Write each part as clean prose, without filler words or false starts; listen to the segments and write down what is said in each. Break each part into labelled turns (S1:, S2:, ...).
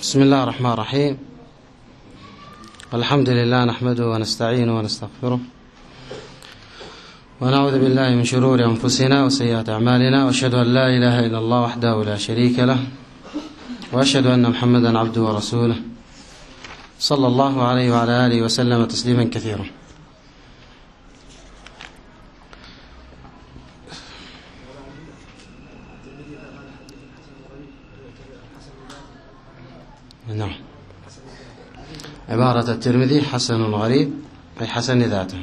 S1: بسم الله الرحمن الرحيم. الحمد لله نحمده ونستعينه ونستغفره ونعوذ بالله من شرور أنفسنا وسيئات أعمالنا، وأشهد أن لا إله إلا الله وحده لا شريك له، وأشهد أن محمدا عبده ورسوله صلى الله عليه وعلى آله وسلم تسليما كثيرا. نعم، عبارة الترمذي حسن غريب أي حسن ذاته،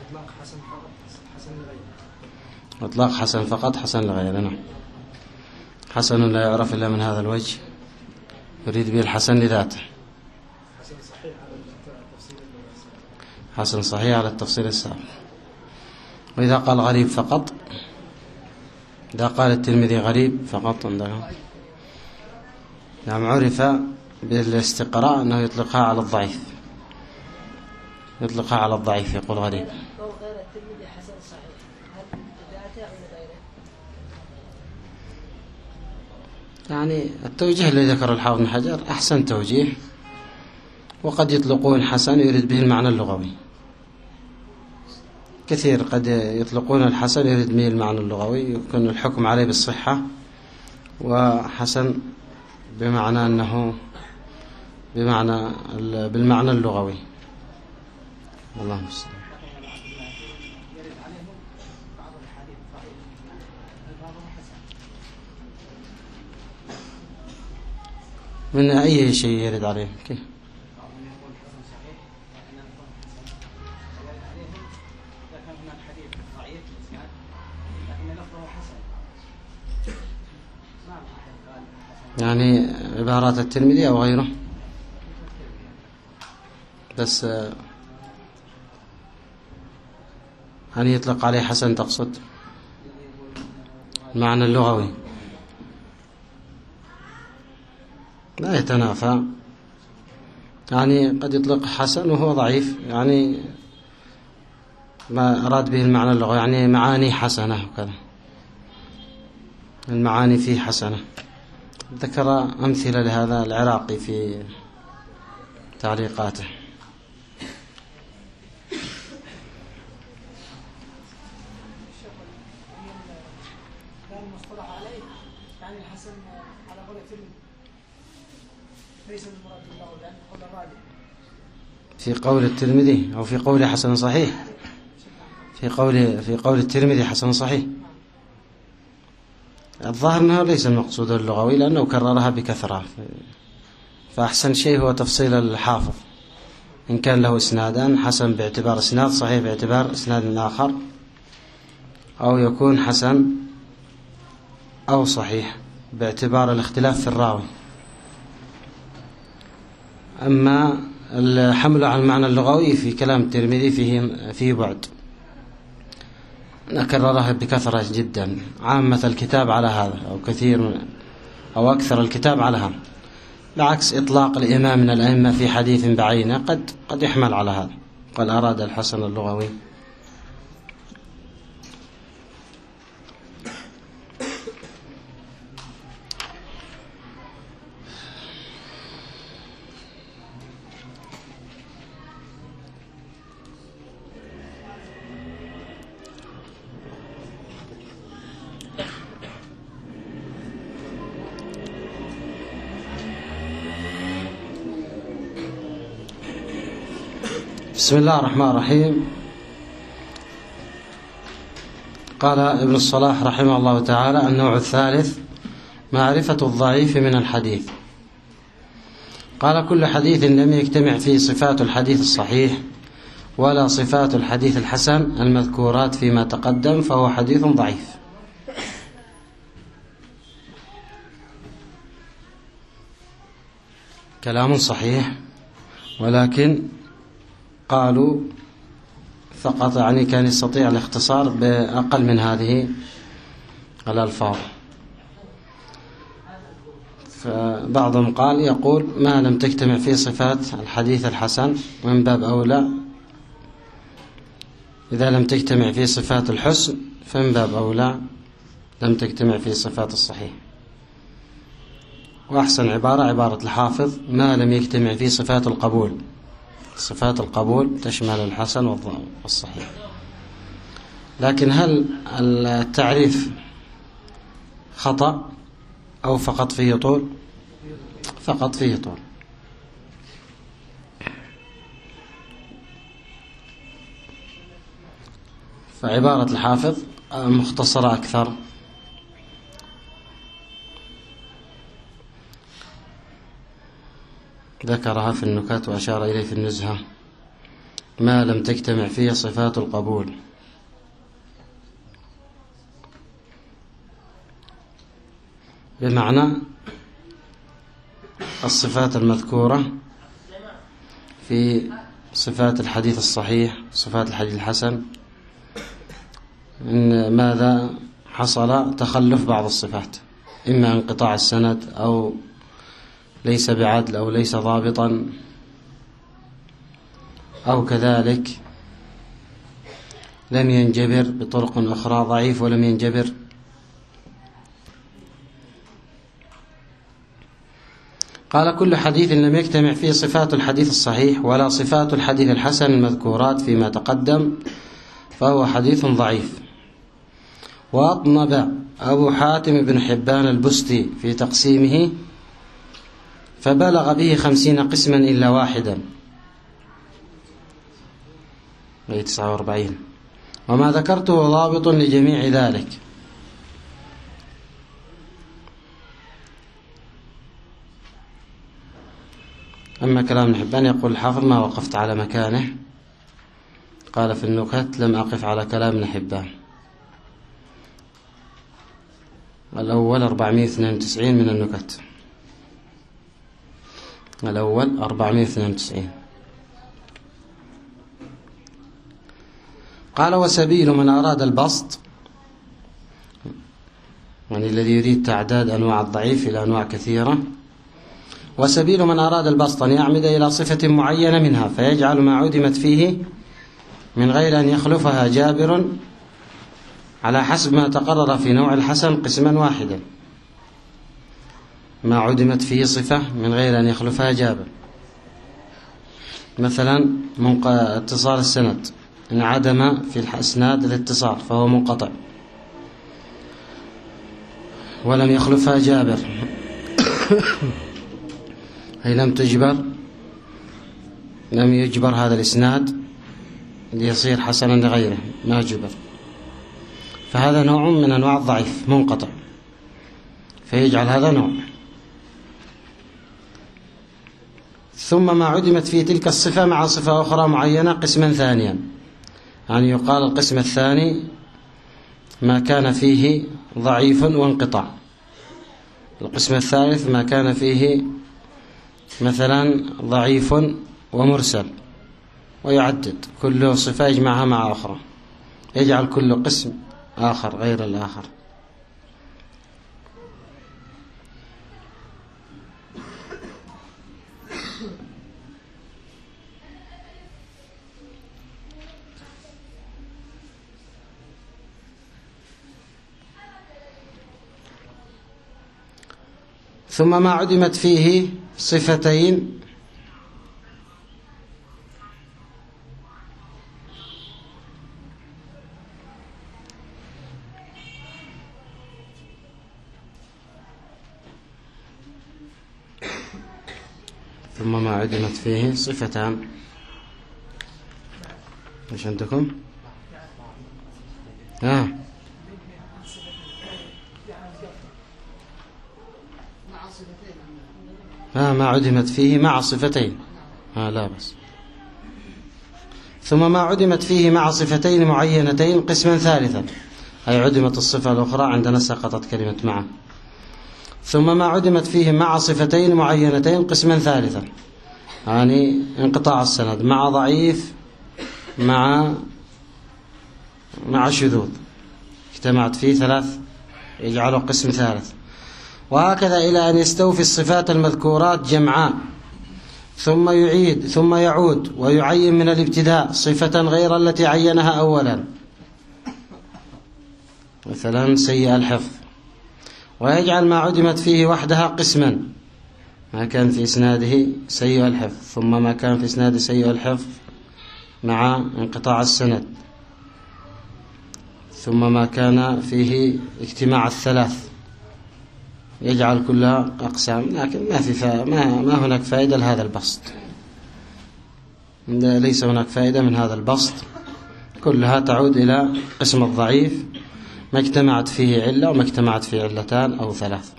S1: إطلاق حسن فقط حسن لغيره. نعم، حسن لا يعرف إلا من هذا الوجه، يريد به الحسن لذاته. حسن صحيح على التفصيل السابق. وإذا قال غريب فقط، إذا قال الترمذي غريب فقط عندنا، نعم، عرف بالاستقراء أنه يطلقها على الضعيف، يطلقها على الضعيف، يقول غريب. يعني التوجيه الذي ذكر الحافظ بن حجر أحسن توجيه، وقد يطلقون حسن يريد به المعنى اللغوي. كثير قد يطلقون الحسن يريد به المعنى اللغوي، يكون الحكم عليه بالصحة، وحسن بمعنى أنه بالمعنى اللغوي. الله المستعان. من أي شيء يرد عليه؟ كيف؟ يعني عبارات الترمذي أو غيره، بس هل يطلق عليه حسن تقصد المعنى اللغوي؟ لا يتنافى، يعني قد يطلق حسن وهو ضعيف، يعني ما أراد به المعنى اللغوي، يعني معاني حسنة وكذا، المعاني فيه حسنة. ذكر أمثلة لهذا العراقي في تعليقاته. في قول الترمذي أو في قول حسن صحيح، في قول الترمذي حسن صحيح، الظاهر أنه ليس المقصود اللغوي، لأنه كررها بكثرة، فأحسن شيء هو تفصيل الحافظ، إن كان له إسنادان حسن باعتبار إسناد، صحيح باعتبار إسناد آخر، أو يكون حسن أو صحيح باعتبار الاختلاف في الراوي. أما الحمل على المعنى اللغوي في كلام الترمذي فيه بعد، نكررها بكثرة جدا، عامة الكتاب على هذا، أو كثير أو أكثر الكتاب على هذا، بعكس إطلاق الإمام من الأئمة في حديث بعينه قد يحمل على هذا، قال أراد الحسن اللغوي. بسم الله الرحمن الرحيم. قال ابن الصلاح رحمه الله تعالى: النوع الثالث معرفة الضعيف من الحديث. قال: كل حديث لم يجتمع فيه صفات الحديث الصحيح ولا صفات الحديث الحسن المذكورات فيما تقدم فهو حديث ضعيف. كلام صحيح، ولكن قالوا فقط، يعني كان يستطيع الاختصار بأقل من هذه الألفاظ. فبعضهم قال يقول: ما لم تجتمع فيه صفات الحديث الحسن، من باب أولى إذا لم تجتمع فيه صفات الحسن فمن باب أولى لم تجتمع فيه صفات الصحيح. وأحسن عبارة الحافظ: ما لم يجتمع فيه صفات القبول. صفات القبول تشمل الحسن والصحيح. لكن هل التعريف خطأ أو فقط فيه طول؟ فقط فيه طول. فعبارة الحافظ مختصرة أكثر. ذكرها في النكات وأشار إليه في النزهة: ما لم تجتمع فيه صفات القبول. بمعنى الصفات المذكورة في صفات الحديث الصحيح، صفات الحديث الحسن، إن ماذا حصل؟ تخلف بعض الصفات، إما انقطاع السند أو ليس بعدل أو ليس ضابطا، أو كذلك لم ينجبر بطرق أخرى، ضعيف ولم ينجبر. قال: كل حديث لم يجتمع فيه صفات الحديث الصحيح ولا صفات الحديث الحسن المذكورات فيما تقدم فهو حديث ضعيف. وأطنب أبو حاتم بن حبان البستي في تقسيمه فبلغ به 50 قسما إلا واحدا، أي 49. وما ذكرته ضابط لجميع ذلك. أما كلام ابن حبان يقول الحافظ: ما وقفت على مكانه. قال في النكت: لم أقف على كلام ابن حبان. الأول 492 من النكت، الأول 492. قال: وسبيل من أراد البسط، يعني الذي يريد تعداد أنواع الضعيف إلى أنواع كثيرة، وسبيل من أراد البسط أن يعمد إلى صفة معينة منها فيجعل ما عدمت فيه من غير أن يخلفها جابر على حسب ما تقرر في نوع الحسن قسما واحدا. ما عدمت فيه صفة من غير أن يخلفها جابر، مثلا اتصال السند، إن عدم في الإسناد الاتصال فهو منقطع ولم يخلفها جابر. هي لم يجبر هذا الإسناد ليصير حسنا لغيره، ما جبر، فهذا نوع من أنواع الضعيف منقطع، فيجعل هذا نوع. ثم ما عدمت فيه تلك الصفة مع صفة أخرى معينة قسما ثانيا، يعني يقال القسم الثاني ما كان فيه ضعيف وانقطاع، القسم الثالث ما كان فيه مثلا ضعيف ومرسل، ويعدد كل صفة يجمعها مع أخرى، يجعل كل قسم آخر غير الآخر. ثم ما عدمت فيه صفتين ثم ما عدمت فيه صفتان. ايش عندكم؟ ما عدمت فيه مع صفتين، لا بس. ثم ما عدمت فيه مع صفتين معينتين قسما ثالثا، أي عدمت الصفة الأخرى، عندنا سقطت كلمة مع. ثم ما عدمت فيه مع صفتين معينتين قسما ثالثا، يعني انقطاع السند مع ضعيف مع شذوذ، اجتمعت فيه ثلاث يجعله قسم ثالث. وهكذا إلى أن يستوفي الصفات المذكورات جمعاء، ثم يعيد ثم يعود ويعين من الابتداء صفة غير التي عينها أولا، مثلا سيء الحفظ، ويجعل ما عدمت فيه وحدها قسما، ما كان في إسناده سيء الحفظ، ثم ما كان في إسناده سيء الحفظ مع انقطاع السند، ثم ما كان فيه اجتماع الثلاث، يجعل كلها أقسام. لكن ما هناك فائدة لهذا البسط، ليس هناك فائدة من هذا البسط، كلها تعود إلى قسم الضعيف ما اجتمعت فيه علة وما اجتمعت فيه علتان أو ثلاث.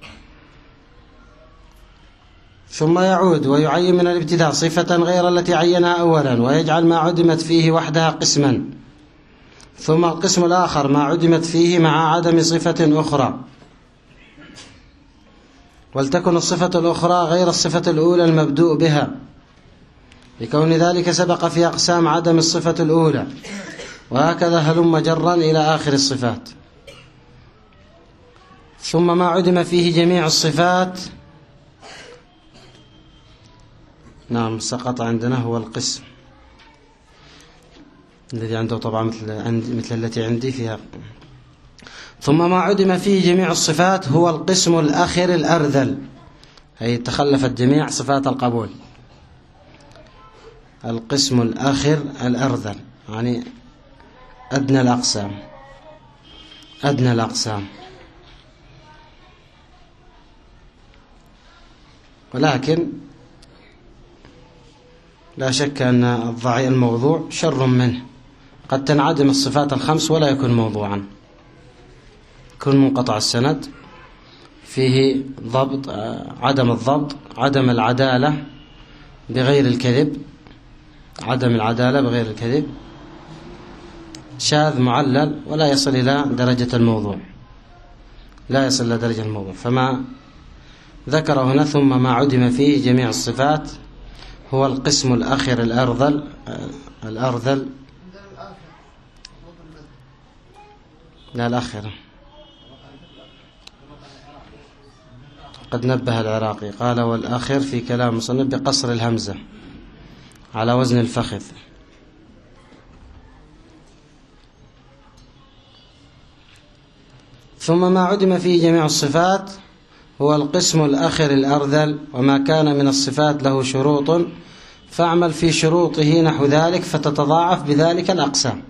S1: ثم يعود ويعين من الابتداء صفة غير التي عينها أولا، ويجعل ما عدمت فيه وحدها قسما، ثم القسم الآخر ما عدمت فيه مع عدم صفة أخرى، ولتكن الصفة الأخرى غير الصفة الأولى المبدوء بها، لكون ذلك سبق في أقسام عدم الصفة الأولى، وهكذا هلم جرا إلى آخر الصفات. ثم ما عدم فيه جميع الصفات، نعم سقط عندنا، هو القسم الذي عنده طبعا مثل التي عندي فيها. ثم ما عدم فيه جميع الصفات هو القسم الآخر الأرذل، أي تخلفت جميع صفات القبول. القسم الآخر الأرذل يعني أدنى الأقسام، أدنى الأقسام. ولكن لا شك أن الموضوع شر منه، قد تنعدم الصفات الخمس ولا يكون موضوعا، يكون منقطع السند، فيه ضبط، عدم الضبط، عدم العدالة بغير الكذب، عدم العدالة بغير الكذب، شاذ معلل، ولا يصل إلى درجة الموضوع، لا يصل إلى درجة الموضوع. فما ذكر هنا ثم ما عدم فيه جميع الصفات هو القسم الآخر الأرذل لا الآخرة. قد نبه العراقي قال والآخر في كلام مصنف بقصر الهمزة على وزن الفخذ. ثم ما عدم فيه جميع الصفات هو القسم الآخر الأرذل، وما كان من الصفات له شروط فاعمل في شروطه نحو ذلك فتتضاعف بذلك الأقسام.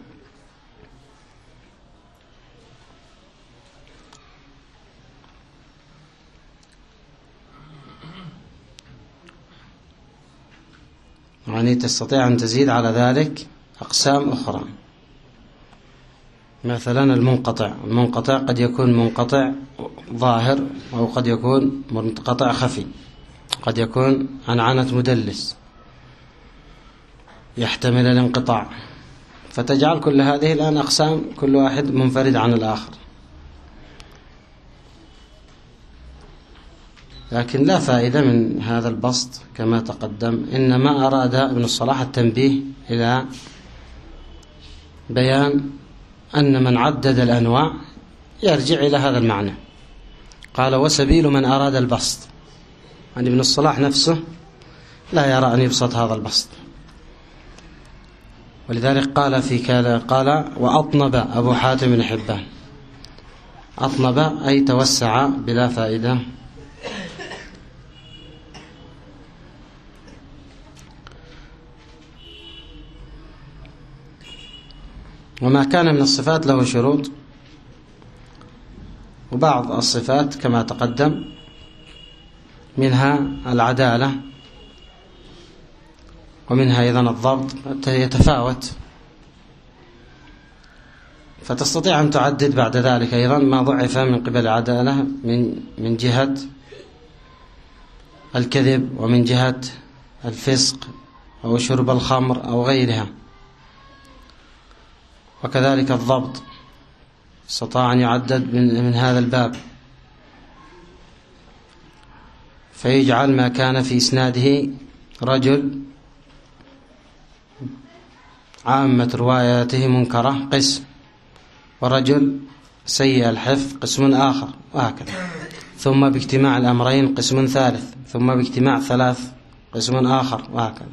S1: يعني تستطيع أن تزيد على ذلك أقسام أخرى. مثلا المنقطع قد يكون منقطع ظاهر، أو قد يكون منقطع خفي، قد يكون عنعنة مدلس يحتمل الانقطاع، فتجعل كل هذه الآن أقسام كل واحد منفرد عن الآخر. لكن لا فائدة من هذا البسط كما تقدم، إنما أراد ابن الصلاح التنبيه إلى بيان أن من عدد الأنواع يرجع إلى هذا المعنى. قال وسبيل من أراد البسط، يعني ابن الصلاح نفسه لا يرى أن يبسط هذا البسط، ولذلك قال وأطنب أبو حاتم بن حبان. أطنب أي توسع بلا فائدة. وما كان من الصفات له شروط، وبعض الصفات كما تقدم منها العدالة ومنها أيضا الضبط يتفاوت، فتستطيع أن تعدد بعد ذلك أيضا ما ضعف من قبل العدالة من جهة الكذب، ومن جهة الفسق أو شرب الخمر أو غيرها. وكذلك الضبط استطاع أن يعدد من هذا الباب، فيجعل ما كان في إسناده رجل عامة رواياته منكرة قسم، ورجل سيء الحفظ قسم آخر، وهكذا. ثم باجتماع الأمرين قسم ثالث، ثم باجتماع ثلاث قسم آخر، وهكذا.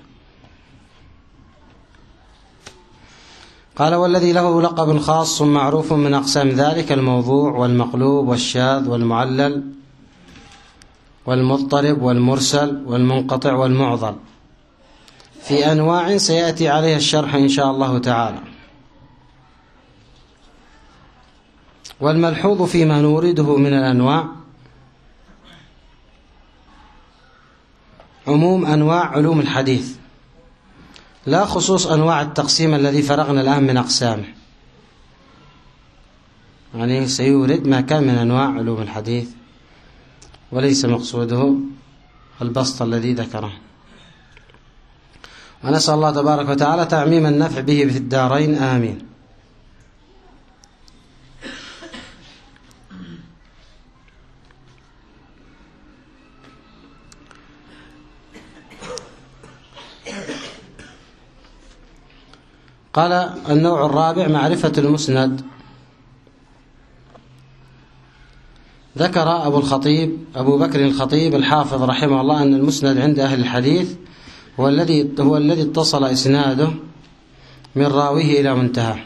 S1: قال والذي له لقب خاص معروف من أقسام ذلك الموضوع والمقلوب والشاذ والمعلل والمضطرب والمرسل والمنقطع والمعضل في أنواع سيأتي عليها الشرح إن شاء الله تعالى. والملحوظ فيما نورده من الأنواع عموم أنواع علوم الحديث، لا خصوص أنواع التقسيم الذي فرغنا الآن من أقسامه، يعني سيورد ما كان من أنواع علوم الحديث وليس مقصوده البسط الذي ذكره. ونسأل الله تبارك وتعالى تعميم النفع به في الدارين، آمين. قال النوع الرابع معرفة المسند. ذكر أبو بكر الخطيب الحافظ رحمه الله أن المسند عند أهل الحديث هو الذي اتصل إسناده من راويه إلى منتهى،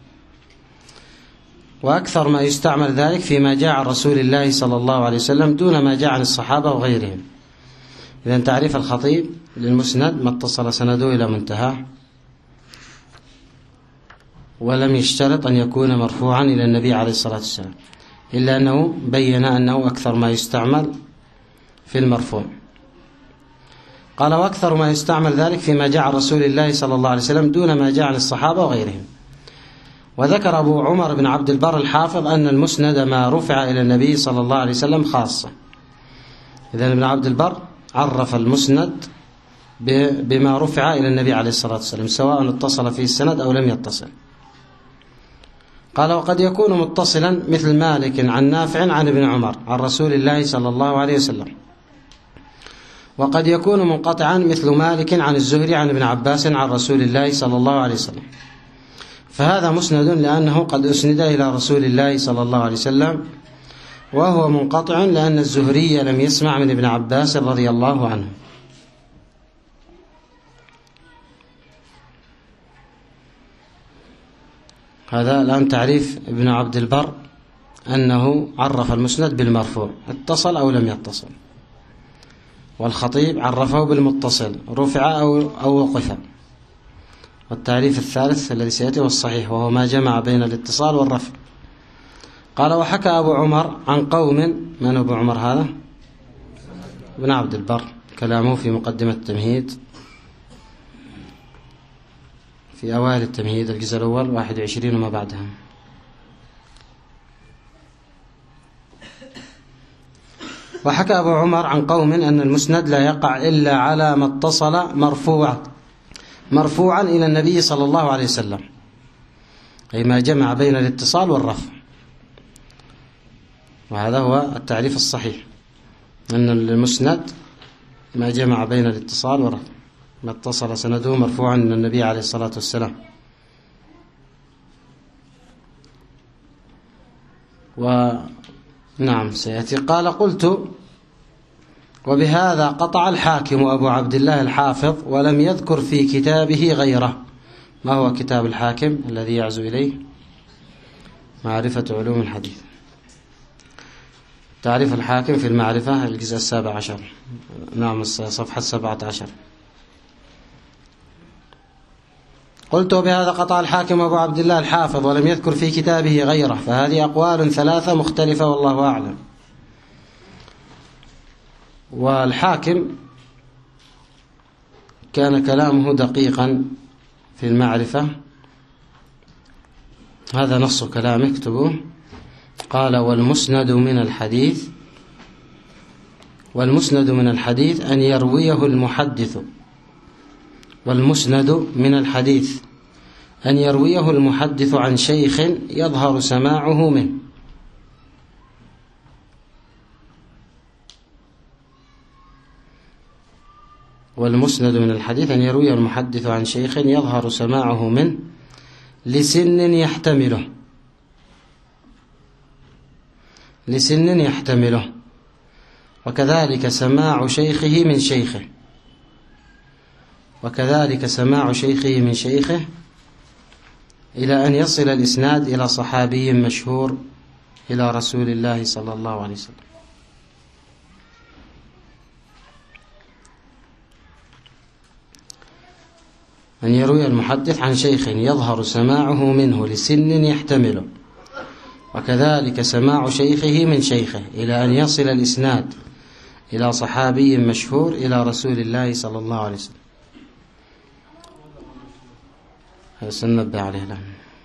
S1: وأكثر ما يستعمل ذلك فيما جاء عن رسول الله صلى الله عليه وسلم دون ما جاء عن الصحابة وغيرهم. إذن تعريف الخطيب للمسند ما اتصل سنده إلى منتهى، ولم يشترط أن يكون مرفوعا إلى النبي عليه الصلاة والسلام، إلا أنه بين أنه أكثر ما يستعمل في المرفوع. قال وأكثر ما يستعمل ذلك فيما جاء عن رسول الله صلى الله عليه وسلم دون ما جاء عن الصحابة وغيرهم. وذكر أبو عمر بن عبد البر الحافظ أن المسند ما رفع إلى النبي صلى الله عليه وسلم خاصة. إذن ابن عبد البر عرف المسند بما رفع إلى النبي عليه الصلاة والسلام سواء اتصل فيه السند أو لم يتصل. قال وقد يكون متصلا مثل مالك عن نافع عن ابن عمر عن رسول الله صلى الله عليه وسلم، وقد يكون منقطعا مثل مالك عن الزهري عن ابن عباس عن رسول الله صلى الله عليه وسلم، فهذا مسند لأنه قد أسند إلى رسول الله صلى الله عليه وسلم، وهو منقطع لأن الزهري لم يسمع من ابن عباس رضي الله عنه. هذا الآن تعريف ابن عبد البر أنه عرف المسند بالمرفوع اتصل أو لم يتصل، والخطيب عرفه بالمتصل رفع أو وقف. والتعريف الثالث الذي سيأتي هو الصحيح، وهو ما جمع بين الاتصال والرفع. قال وحكى أبو عمر عن قوم. من أبو عمر هذا؟ ابن عبد البر، كلامه في مقدمة التمهيد في أوائل التمهيد الجزء الأول 21 وما بعدها. وحكى أبو عمر عن قوم أن المسند لا يقع إلا على ما اتصل مرفوعا إلى النبي صلى الله عليه وسلم، أي ما جمع بين الاتصال والرفع. وهذا هو التعريف الصحيح، أن المسند ما جمع بين الاتصال والرفع، ما اتصل سنده مرفوعا من النبي عليه الصلاة والسلام. ونعم سيأتي. قال قلت وبهذا قطع الحاكم أبو عبد الله الحافظ ولم يذكر في كتابه غيره. ما هو كتاب الحاكم الذي يعزو إليه؟ معرفة علوم الحديث. تعريف الحاكم في المعرفة الجزء 17، نعم صفحة 17. قلت وبهذا قطع الحاكم أبو عبد الله الحافظ ولم يذكر في كتابه غيره، فهذه أقوال ثلاثة مختلفة والله أعلم. والحاكم كان كلامه دقيقا في المعرفة، هذا نص كلامه اكتبوه. قال والمسند من الحديث أن يرويه المحدث، والمسند من الحديث أن يرويه المحدث عن شيخ يظهر سماعه منه. والمسند من الحديث أن يرويه المحدث عن شيخ يظهر سماعه منه لسن يحتمله، وكذلك سماع شيخه من شيخه إلى أن يصل الإسناد إلى صحابي مشهور إلى رسول الله صلى الله عليه وسلم. أن يروي المحدث عن شيخ يظهر سماعه منه لسن يحتمله، وكذلك سماع شيخه من شيخه، إلى أن يصل الإسناد إلى صحابي مشهور إلى رسول الله صلى الله عليه وسلم. سننبه عليه الآن.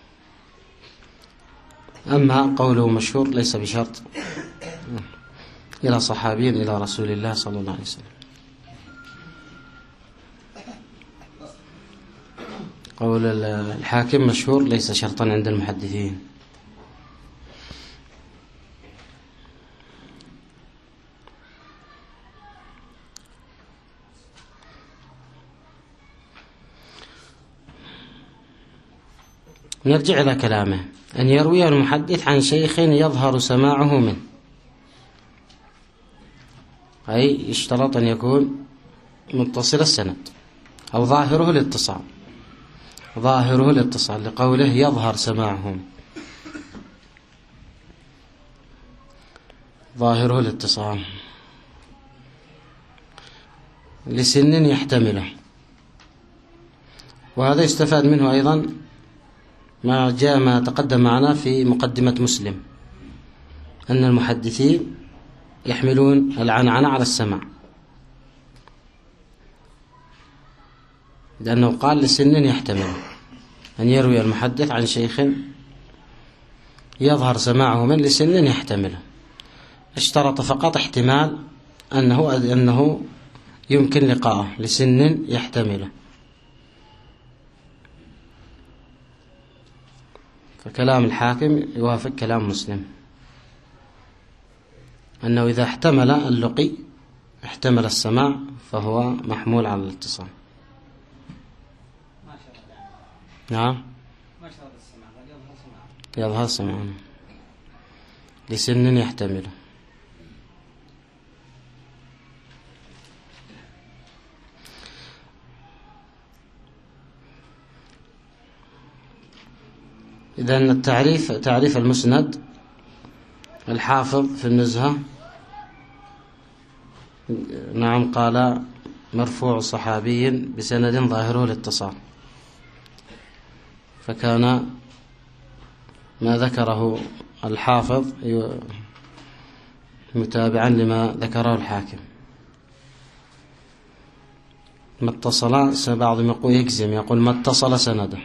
S1: أما قوله مشهور ليس بشرط، إلى صحابي إلى رسول الله صلى الله عليه وسلم. قول الحاكم مشهور ليس شرطا عند المحدثين. نرجع إلى كلامه: أن يروي المحدث عن شيخ يظهر سماعه منه، أي يشترط أن يكون متصل السند أو ظاهره الاتصال. ظاهره الاتصال لقوله يظهر سماعه، ظاهره الاتصال لسن يحتمله. وهذا يستفاد منه أيضا ما تقدم معنا في مقدمة مسلم، أن المحدثين يحملون العنعنة على السماع، لأنه قال لسن يحتمله، أن يروي المحدث عن شيخ يظهر سماعه من لسن يحتمله. اشترط فقط احتمال أنه يمكن لقاءه لسن يحتمله. فكلام الحاكم يوافق كلام مسلم، أنه إذا احتمل اللقي احتمل السماع فهو محمول على الاتصال. نعم، يظهر سماع لسن يحتمله. إذن تعريف المسند، الحافظ في النزهة نعم قال مرفوع صحابي بسند ظاهره الاتصال، فكان ما ذكره الحافظ متابعا لما ذكره الحاكم. ما اتصل، بعضهم يقول ما اتصل سنده،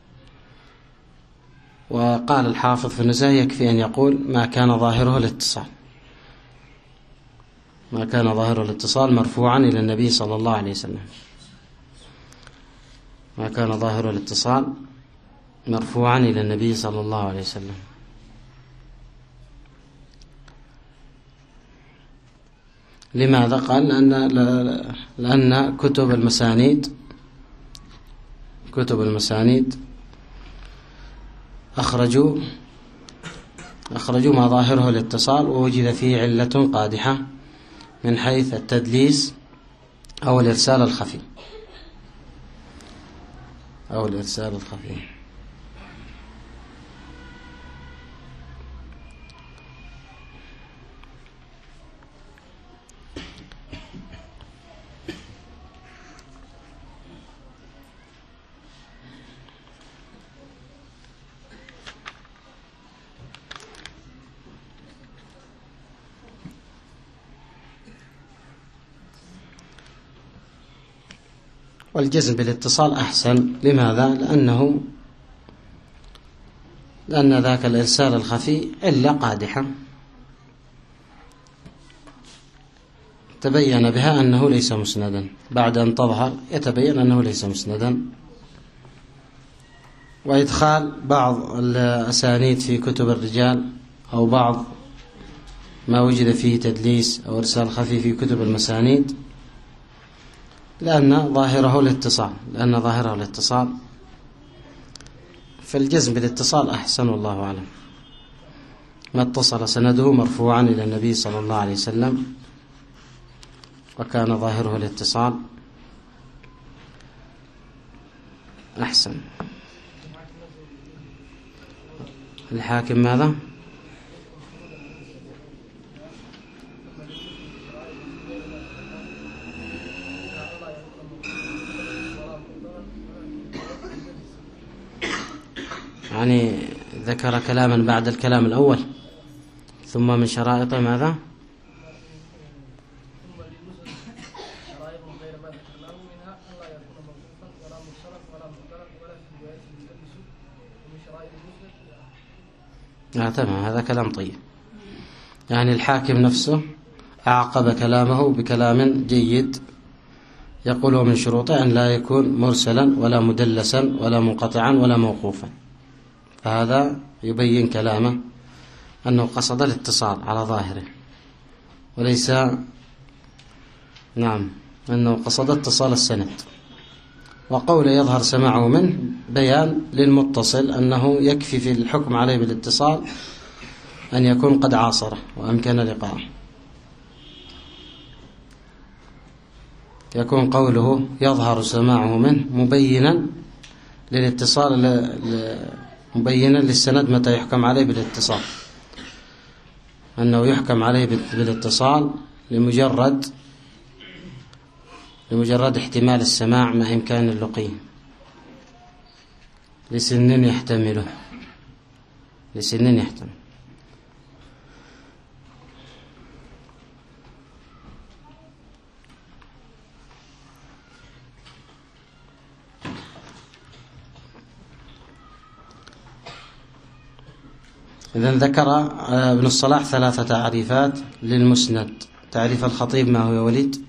S1: وقال الحافظ في النزهة يكفي أن يقول ما كان ظاهره الاتصال، ما كان ظاهره الاتصال مرفوعا إلى النبي صلى الله عليه وسلم، ما كان ظاهره الاتصال مرفوعا إلى النبي صلى الله عليه وسلم. لماذا؟ قال لأن كتب المسانيد أخرجوا ما ظاهره الاتصال، ووجد فيه علة قادحة من حيث التدليس أو الإرسال الخفي والجزم بالاتصال أحسن. لماذا؟ لأن ذاك الإرسال الخفي علة قادحة تبين بها أنه ليس مسندا، بعد أن تظهر يتبين أنه ليس مسندا. وإدخال بعض الأسانيد في كتب الرجال أو بعض ما وجد فيه تدليس أو إرسال خفي في كتب المسانيد لأن ظاهره الاتصال، فالجزم بالاتصال أحسن والله أعلم. ما اتصل سنده مرفوعا إلى النبي صلى الله عليه وسلم وكان ظاهره الاتصال أحسن. الحاكم ماذا؟ يعني ذكر كلاما بعد الكلام الأول. ثم من شرائطه ماذا؟ تمام، هذا كلام طيب. يعني الحاكم نفسه أعقب كلامه بكلام جيد يقول من شروطه أن لا يكون مرسلا ولا مدلسا ولا منقطعا ولا موقوفا، فهذا يبين كلامه أنه قصد الاتصال على ظاهره، وليس أنه قصد اتصال السند. وقول يظهر سماعه منه بيان للمتصل أنه يكفي في الحكم عليه بالاتصال أن يكون قد عاصره وأمكن لقاءه. يكون قوله يظهر سماعه منه مبينا للاتصال، مبينا للسند متى يحكم عليه بالاتصال، أنه يحكم عليه بالاتصال لمجرد احتمال السماع مع إمكان اللقي لسن يحتمل. إذن ذكر ابن الصلاح 3 تعريفات للمسند. تعريف الخطيب ما هو يا وليد؟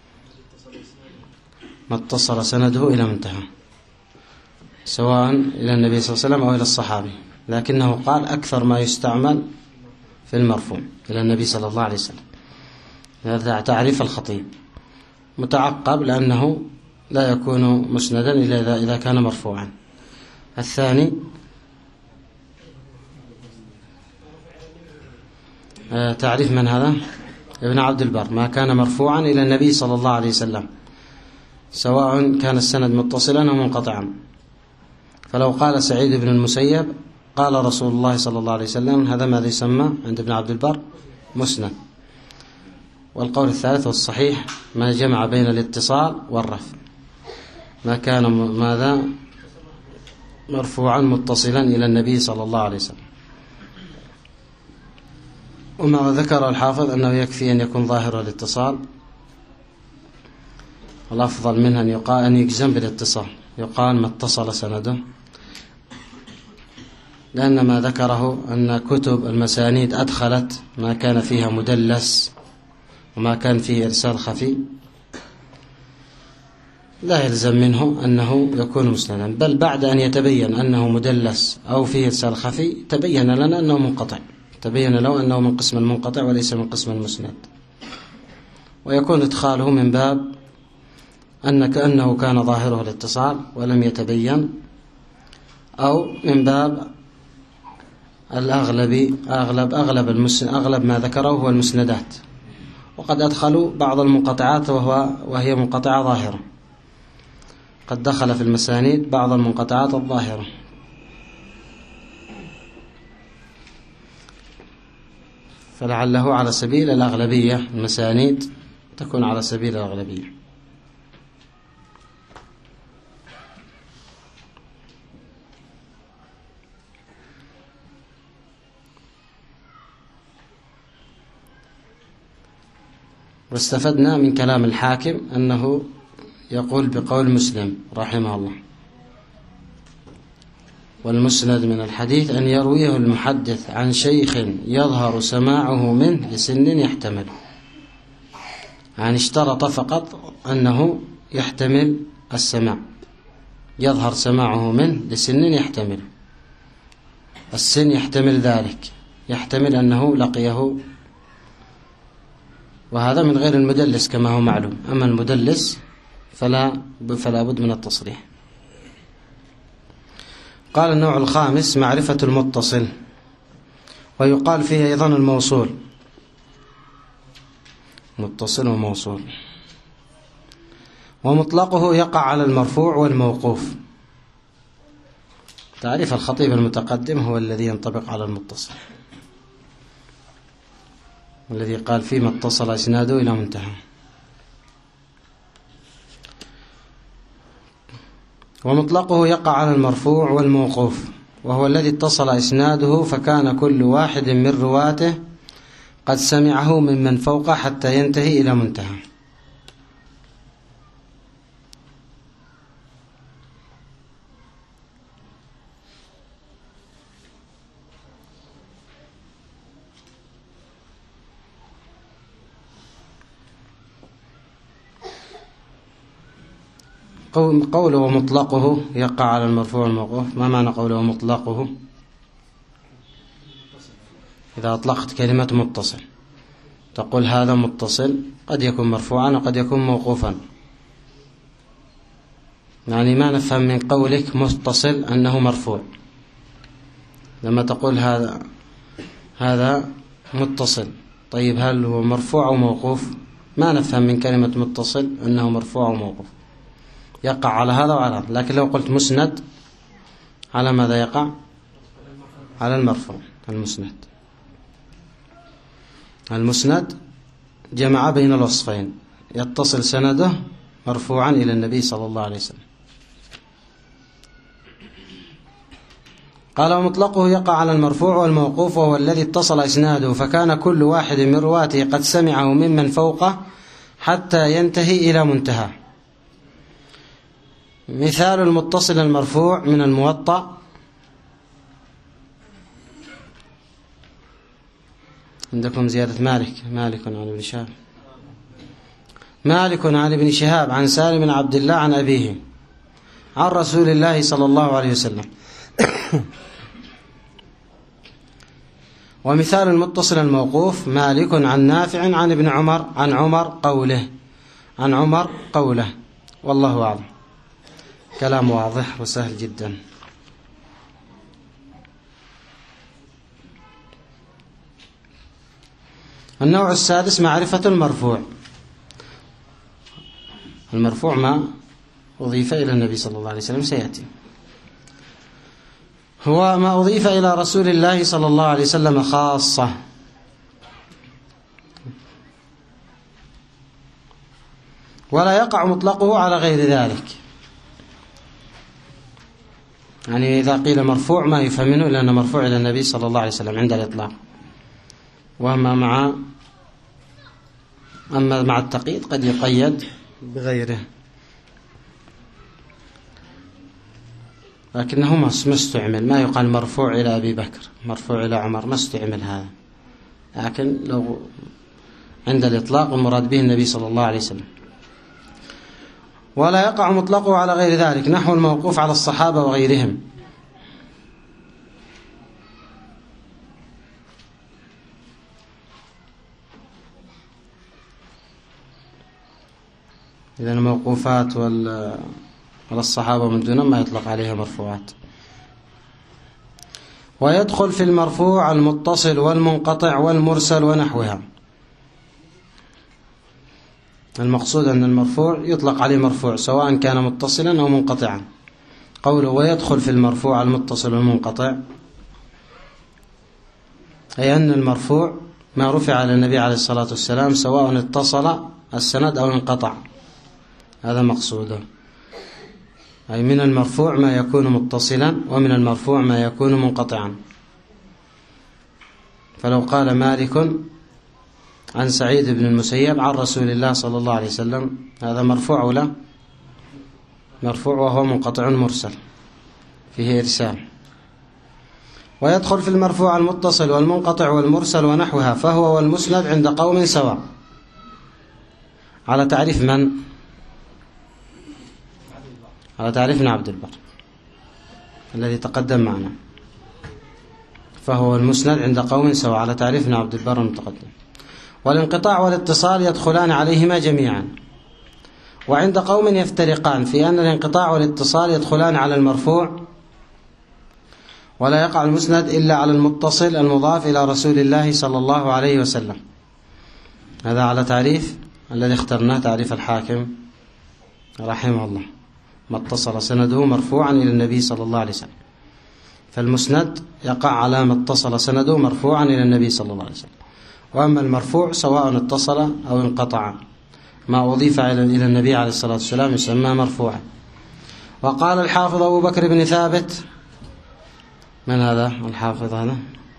S1: ما اتصل سنده إلى منتهى، سواء إلى النبي صلى الله عليه وسلم أو إلى الصحابي، لكنه قال أكثر ما يستعمل في المرفوع إلى النبي صلى الله عليه وسلم. هذا تعريف الخطيب، متعقب لأنه لا يكون مسندا إلا إذا كان مرفوعا. الثاني تعريف من هذا؟ ابن عبد البر، ما كان مرفوعا إلى النبي صلى الله عليه وسلم سواء كان السند متصلا أو منقطعا. فلو قال سعيد بن المسيب قال رسول الله صلى الله عليه وسلم، هذا ماذا يسمى عند ابن عبد البر؟ مسند. والقول الثالث والصحيح ما جمع بين الاتصال والرفع، ما كان ماذا مرفوعا متصلا إلى النبي صلى الله عليه وسلم. وما ذكر الحافظ أنه يكفي أن يكون ظاهر الاتصال، والأفضل منه أن يجزم بالاتصال، يقال ما اتصل سنده، لأن ما ذكره أن كتب المسانيد أدخلت ما كان فيها مدلس وما كان فيه إرسال خفي، لا يلزم منه أنه يكون مسندا، بل بعد أن يتبين أنه مدلس أو فيه إرسال خفي تبين لنا أنه منقطع، تبين له أنه من قسم المنقطع وليس من قسم المسند. ويكون إدخاله من باب كأنه كان ظاهره الاتصال ولم يتبين، أو من باب أغلب ما ذكره هو المسندات، وقد أدخلوا بعض المنقطعات وهي منقطعة ظاهرة، قد دخل في المسانيد بعض المنقطعات الظاهرة. فلعله على سبيل الأغلبية، المسانيد تكون على سبيل الأغلبية. واستفدنا من كلام الحاكم أنه يقول بقول مسلم رحمه الله: والمسند من الحديث أن يرويه المحدث عن شيخ يظهر سماعه منه لسن يحتمل. يعني اشترط فقط أنه يحتمل السماع، يظهر سماعه منه لسن يحتمل، السن يحتمل ذلك، يحتمل أنه لقيه، وهذا من غير المدلس كما هو معلوم. أما المدلس فلا بد من التصريح. قال النوع الخامس معرفة المتصل، ويقال فيه أيضا الموصول، متصل وموصول. ومطلقه يقع على المرفوع والموقوف. تعريف الخطيب المتقدم هو الذي ينطبق على المتصل، الذي قال فيما اتصل إسناده إلى منتهى. ومطلقه يقع على المرفوع والموقوف، وهو الذي اتصل إسناده فكان كل واحد من رواته قد سمعه ممن فوقه حتى ينتهي إلى منتهى. قوله مطلقه يقع على المرفوع والموقوف. ما معنى قوله مطلقه؟ إذا أطلقت كلمة متصل تقول هذا متصل، قد يكون مرفوعا وقد يكون موقوفا. يعني ما نفهم من قولك متصل أنه مرفوع. لما تقول هذا متصل، طيب هل هو مرفوع أو موقوف؟ ما نفهم من كلمة متصل أنه مرفوع أو موقوف. يقع على هذا وعلى هذا. لكن لو قلت مسند، على ماذا يقع؟ على المرفوع. المسند جمع بين الوصفين، يتصل سنده مرفوعا إلى النبي صلى الله عليه وسلم. قال ومطلقه يقع على المرفوع والموقوف، وهو الذي اتصل إسناده فكان كل واحد من رواته قد سمعه ممن فوقه حتى ينتهي إلى منتهى. مثال المتصل المرفوع من الموطأ: عندكم زيادة مالك عن ابن شهاب. مالك عن ابن شهاب عن سالم بن عبد الله عن أبيه عن رسول الله صلى الله عليه وسلم. ومثال المتصل الموقوف: مالك عن نافع عن ابن عمر عن عمر قوله. والله أعلم. كلام واضح وسهل جدا. النوع السادس: معرفة المرفوع. المرفوع ما أضيف إلى النبي صلى الله عليه وسلم، سيأتي. هو ما أضيف إلى رسول الله صلى الله عليه وسلم خاصة، ولا يقع مطلقه على غير ذلك. يعني إذا قيل مرفوع ما يفهم منه إلا أنه مرفوع إلى النبي صلى الله عليه وسلم عند الإطلاق. أما مع التقييد قد يقيد بغيره، لكنه ما استعمل. ما يقال مرفوع إلى أبي بكر، مرفوع إلى عمر، ما استعمل هذا. لكن لو عند الإطلاق المراد به النبي صلى الله عليه وسلم. ولا يقع مطلقه على غير ذلك، نحو الموقوف على الصحابة وغيرهم. إذن الموقوفات على الصحابة من دونهم ما يطلق عليها مرفوعات. ويدخل في المرفوع المتصل والمنقطع والمرسل ونحوها. المقصود أن المرفوع يطلق عليه مرفوع سواء كان متصلا أو منقطعا. قوله ويدخل في المرفوع المتصل والمنقطع، أي أن المرفوع ما رفع على النبي عليه الصلاة والسلام سواء اتصل السند أو انقطع. هذا مقصوده. أي من المرفوع ما يكون متصلا، ومن المرفوع ما يكون منقطعا. فلو قال مالك عن سعيد بن المسيب عن رسول الله صلى الله عليه وسلم، هذا مرفوع ولا مرفوع، وهو منقطع مرسل فيه إرسال. ويدخل في المرفوع المتصل والمنقطع والمرسل ونحوها، فهو والمسند عند قوم سواء. على تعريف من؟ على تعريف ابن عبد البر الذي تقدم معنا. فهو المسند عند قوم سواء، على تعريف ابن عبد البر المتقدم. والانقطاع والاتصال يدخلان عليهما جميعا. وعند قوم يفترقان في أن الانقطاع والاتصال يدخلان على المرفوع، ولا يقع المسند إلا على المتصل المضاف إلى رسول الله صلى الله عليه وسلم. هذا على تعريف الذي اخترناه، تعريف الحاكم رحمه الله: ما اتصل سنده مرفوعا إلى النبي صلى الله عليه وسلم. فالمسند يقع على ما اتصل سنده مرفوعا إلى النبي صلى الله عليه وسلم. وأما المرفوع سواء اتصل أو انقطع، ما أضيف إلى النبي عليه الصلاة والسلام يسمى مرفوعا. وقال الحافظ أبو بكر بن ثابت من هذا الحافظ هذا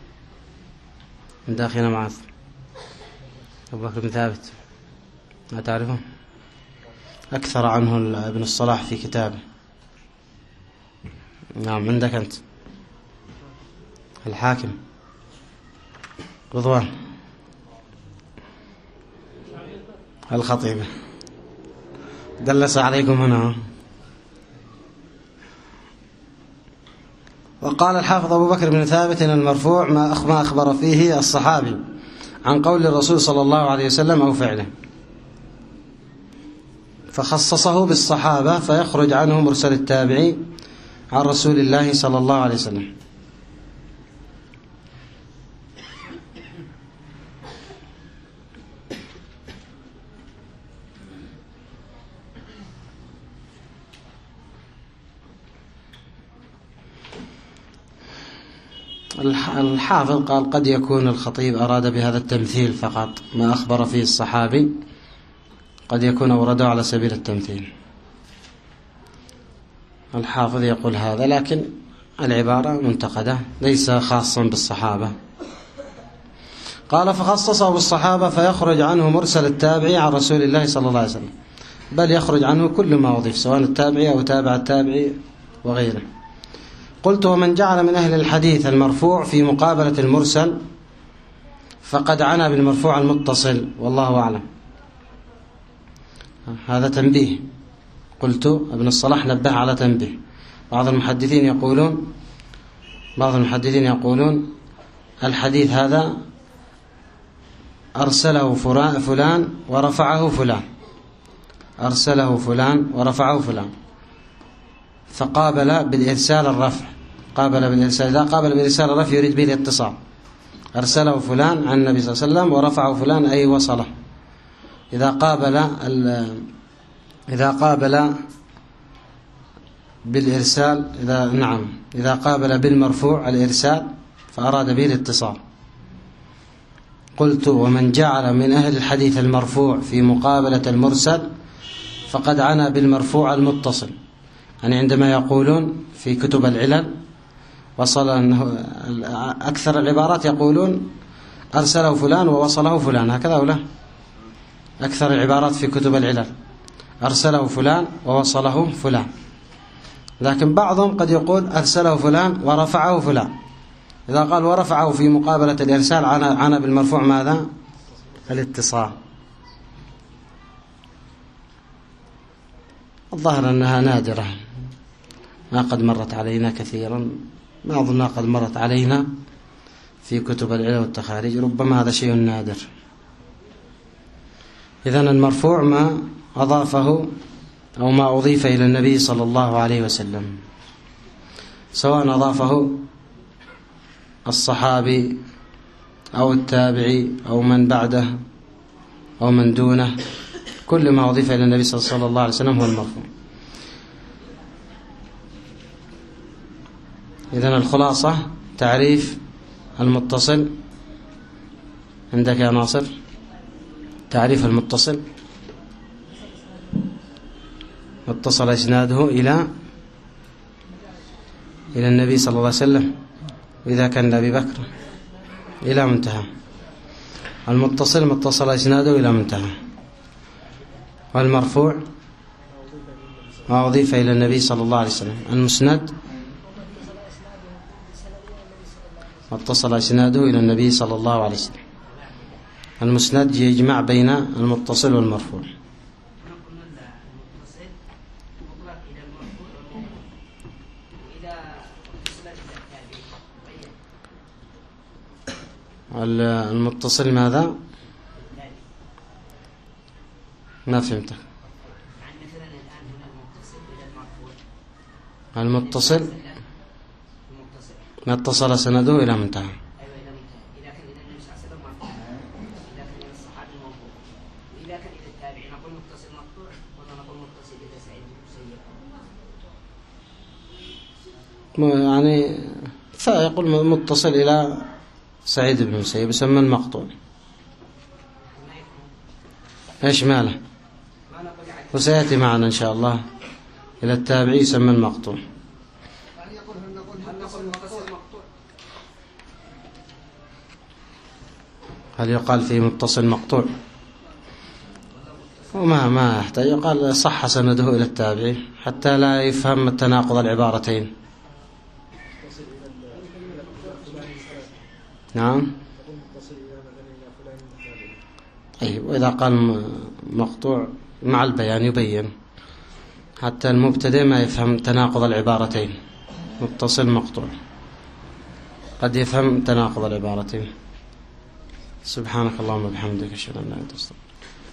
S1: من داخلنا معاذ؟ أبو بكر بن ثابت، ما تعرفه؟ أكثر عنه ابن الصلاح في كتابه. نعم. عندك أنت الحاكم رضوان الخطيب دلس عليكم هنا. وقال الحافظ أبو بكر بن ثابت إن المرفوع ما أخبر فيه الصحابي عن قول الرسول صلى الله عليه وسلم أو فعله، فخصصه بالصحابة فيخرج عنه مرسل التابعي عن رسول الله صلى الله عليه وسلم. الحافظ قال قد يكون الخطيب أراد بهذا التمثيل فقط، ما أخبر فيه الصحابي قد يكون أورده على سبيل التمثيل. الحافظ يقول هذا، لكن العبارة منتقدة، ليس خاصا بالصحابة. قال فخصصه بالصحابة فيخرج عنه مرسل التابعي عن رسول الله صلى الله عليه وسلم، بل يخرج عنه كل ما أضيف سواء التابعي أو تابع التابعي وغيره. قلت ومن جعل من أهل الحديث المرفوع في مقابلة المرسل فقد عنى بالمرفوع المتصل، والله أعلم. هذا تنبيه، قلت ابن الصلاح نبه على تنبيه. بعض المحدثين يقولون الحديث هذا أرسله فلان ورفعه فلان، أرسله فلان ورفعه فلان، فقابل بالإرسال الرفع، قابل بالإرسال. إذا قابل بالإرسال الرفع يريد به الاتصال. أرسله فلان عن النبي صلى الله عليه وسلم ورفعه فلان أي وصله. إذا قابل بالإرسال، إذا قابل بالمرفوع الإرسال فأراد به الاتصال. قلت ومن جعل من أهل الحديث المرفوع في مقابلة المرسل فقد عنى بالمرفوع المتصل. يعني عندما يقولون في كتب العلل وصل أنه أكثر العبارات يقولون أرسله فلان ووصله فلان، هكذا ولا؟ أكثر العبارات في كتب العلل أرسله فلان ووصله فلان، لكن بعضهم قد يقول أرسله فلان ورفعه فلان. إذا قال ورفعه في مقابلة الإرسال عنى بالمرفوع ماذا؟ الاتصال. الظاهر أنها نادرة، ما قد مرت علينا كثيرا، ما أظنها قد مرت علينا في كتب العلل والتخاريج، ربما هذا شيء نادر. إذن المرفوع ما أضافه أو ما أضيف إلى النبي صلى الله عليه وسلم، سواء أضافه الصحابي أو التابعي أو من بعده أو من دونه، كل ما أضيف إلى النبي صلى الله عليه وسلم هو المرفوع. إذن الخلاصة تعريف المتصل عندك يا ناصر. تعريف المتصل: اتصل إسناده إلى النبي صلى الله عليه وسلم، وإذا كان أبي بكر إلى منتهى. المتصل ما اتصل إسناده إلى منتهى. والمرفوع ما أضيف إلى النبي صلى الله عليه وسلم. المسند ما اتصل إسناده إلى النبي صلى الله عليه وسلم. المسند يجمع بين المتصل والمرفوع. المتصل ماذا؟ ما فهمت. المتصل ما اتصل سنده إلى منتهى. يعني فيقول متصل إلى سعيد بن المسيب يسمى المقطوع. ايش ماله؟ وسيأتي معنا إن شاء الله إلى التابعي يسمى المقطوع. هل يقال فيه متصل مقطوع؟ وما يحتاج، يقال صح سنده إلى التابعي حتى لا يفهم تناقض العبارتين. نعم. طيب، وإذا قال مقطوع مع البيان يبين حتى المبتدئ ما يفهم تناقض العبارتين. متصل مقطوع قد يفهم تناقض العبارتين. سبحانك اللهم وبحمدك، أشهد أن لا إله إلا أنت.